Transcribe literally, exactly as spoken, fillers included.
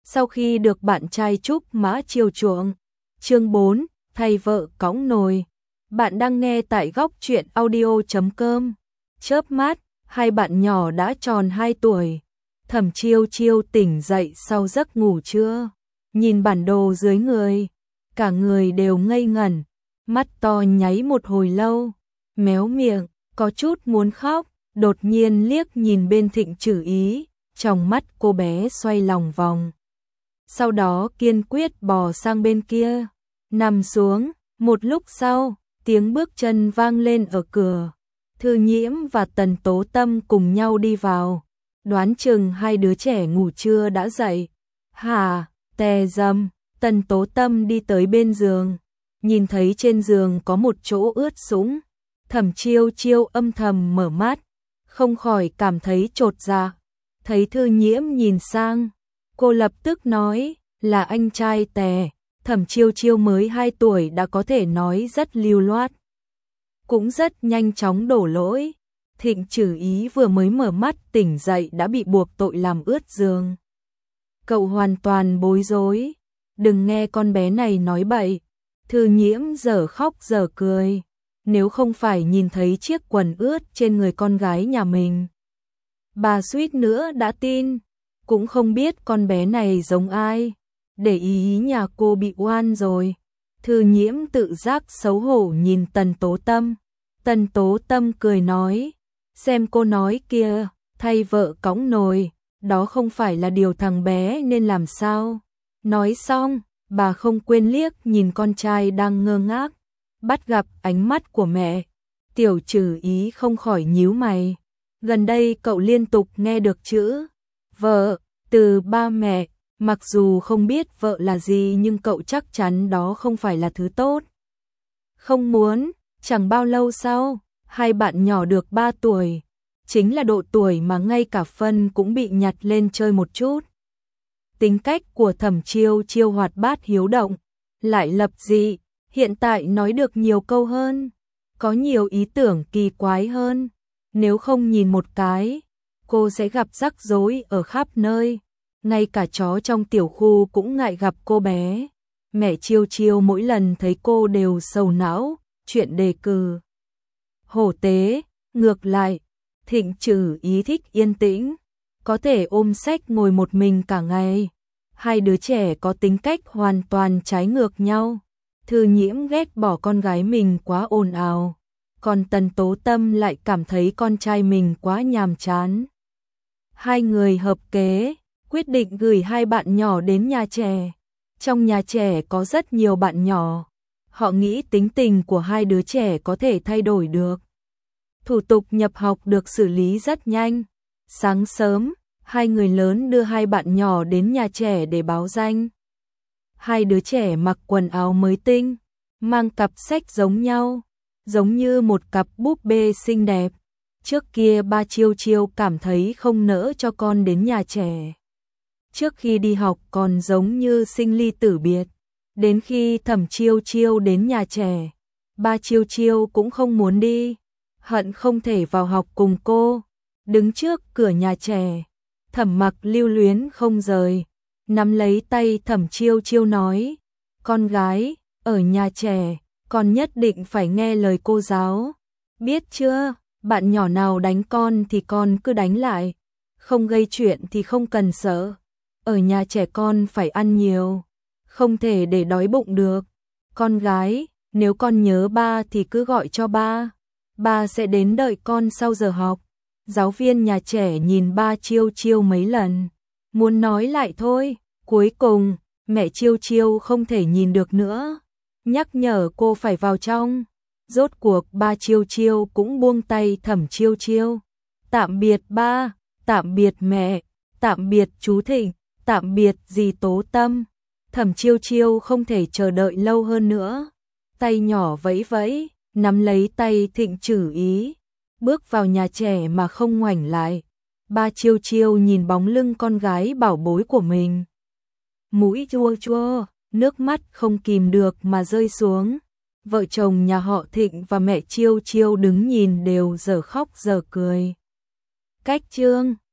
sau khi được bạn trai Trúc Mã chiều chuộng. Chương bốn, thay vợ cõng nồi. Bạn đang nghe tại góc truyện audio chấm com. Chớp mắt, hai bạn nhỏ đã tròn hai tuổi. Thẩm Chiêu Chiêu tỉnh dậy sau giấc ngủ trưa, nhìn bản đồ dưới người, cả người đều ngây ngẩn, mắt to nháy một hồi lâu, méo miệng, có chút muốn khóc, đột nhiên liếc nhìn bên Thịnh Trử Ý, trong mắt cô bé xoay lòng vòng. Sau đó kiên quyết bò sang bên kia, nằm xuống, một lúc sau, tiếng bước chân vang lên ở cửa. Thư Nhiễm và Tần Tố Tâm cùng nhau đi vào, đoán chừng hai đứa trẻ ngủ trưa đã dậy. Hà, tè dầm, Tần Tố Tâm đi tới bên giường, nhìn thấy trên giường có một chỗ ướt sũng. Thẩm Chiêu Chiêu âm thầm mở mắt, không khỏi cảm thấy chột dạ. Thấy Thư Nhiễm nhìn sang, cô lập tức nói, là anh trai Tè. Thẩm Chiêu Chiêu mới hai tuổi đã có thể nói rất lưu loát, cũng rất nhanh chóng đổ lỗi. Thịnh Trử Ý vừa mới mở mắt tỉnh dậy đã bị buộc tội làm ướt giường. Cậu hoàn toàn bối rối, đừng nghe con bé này nói bậy. Thư Nhiễm giờ khóc giờ cười, nếu không phải nhìn thấy chiếc quần ướt trên người con gái nhà mình, bà suýt nữa đã tin. Cũng không biết con bé này giống ai, để ý nhà cô bị oan rồi. Thư Nhiễm tự giác xấu hổ nhìn Tần Tố Tâm. Tần Tố Tâm cười nói, xem cô nói kia, thay vợ cõng nồi, đó không phải là điều thằng bé nên làm sao. Nói xong, bà không quên liếc nhìn con trai đang ngơ ngác, bắt gặp ánh mắt của mẹ. Tiểu Trử Ý không khỏi nhíu mày, gần đây cậu liên tục nghe được chữ vợ từ ba mẹ, mặc dù không biết vợ là gì nhưng cậu chắc chắn đó không phải là thứ tốt. Không muốn. Chẳng bao lâu sau, hai bạn nhỏ được ba tuổi, chính là độ tuổi mà ngay cả phân cũng bị nhặt lên chơi một chút. Tính cách của Thẩm Chiêu Chiêu hoạt bát hiếu động, lại lập dị, hiện tại nói được nhiều câu hơn, có nhiều ý tưởng kỳ quái hơn. Nếu không nhìn một cái, cô sẽ gặp rắc rối ở khắp nơi, ngay cả chó trong tiểu khu cũng ngại gặp cô bé. Mẹ Chiêu Chiêu mỗi lần thấy cô đều sầu não, chuyện đề cử hổ tế. Ngược lại, Thịnh Trử Ý thích yên tĩnh, có thể ôm sách ngồi một mình cả ngày. Hai đứa trẻ có tính cách hoàn toàn trái ngược nhau. Thư Nhiễm ghét bỏ con gái mình quá ồn ào, còn Tần Tố Tâm lại cảm thấy con trai mình quá nhàm chán. Hai người hợp kế, quyết định gửi hai bạn nhỏ đến nhà trẻ. Trong nhà trẻ có rất nhiều bạn nhỏ, họ nghĩ tính tình của hai đứa trẻ có thể thay đổi được. Thủ tục nhập học được xử lý rất nhanh. Sáng sớm, hai người lớn đưa hai bạn nhỏ đến nhà trẻ để báo danh. Hai đứa trẻ mặc quần áo mới tinh, mang cặp sách giống nhau, giống như một cặp búp bê xinh đẹp. Trước kia ba Chiêu Chiêu cảm thấy không nỡ cho con đến nhà trẻ. Trước khi đi học còn giống như sinh ly tử biệt. Đến khi Thẩm Chiêu Chiêu đến nhà trẻ, ba Chiêu Chiêu cũng không muốn đi, hận không thể vào học cùng cô. Đứng trước cửa nhà trẻ, Thẩm Mặc lưu luyến không rời, nắm lấy tay Thẩm Chiêu Chiêu nói, con gái, ở nhà trẻ, con nhất định phải nghe lời cô giáo. Biết chưa, bạn nhỏ nào đánh con thì con cứ đánh lại, không gây chuyện thì không cần sợ. Ở nhà trẻ con phải ăn nhiều, không thể để đói bụng được. Con gái, nếu con nhớ ba thì cứ gọi cho ba, ba sẽ đến đợi con sau giờ học. Giáo viên nhà trẻ nhìn ba Chiêu Chiêu mấy lần, muốn nói lại thôi. Cuối cùng, mẹ Chiêu Chiêu không thể nhìn được nữa, nhắc nhở cô phải vào trong. Rốt cuộc ba Chiêu Chiêu cũng buông tay Thẩm Chiêu Chiêu. Tạm biệt ba, tạm biệt mẹ, tạm biệt chú Thịnh, tạm biệt dì Tố Tâm. Thẩm Chiêu Chiêu không thể chờ đợi lâu hơn nữa, tay nhỏ vẫy vẫy, nắm lấy tay Thịnh Trử Ý, bước vào nhà trẻ mà không ngoảnh lại. Ba Chiêu Chiêu nhìn bóng lưng con gái bảo bối của mình, mũi chua chua, nước mắt không kìm được mà rơi xuống. Vợ chồng nhà họ Thịnh và mẹ Chiêu Chiêu đứng nhìn đều dở khóc dở cười. Cách chương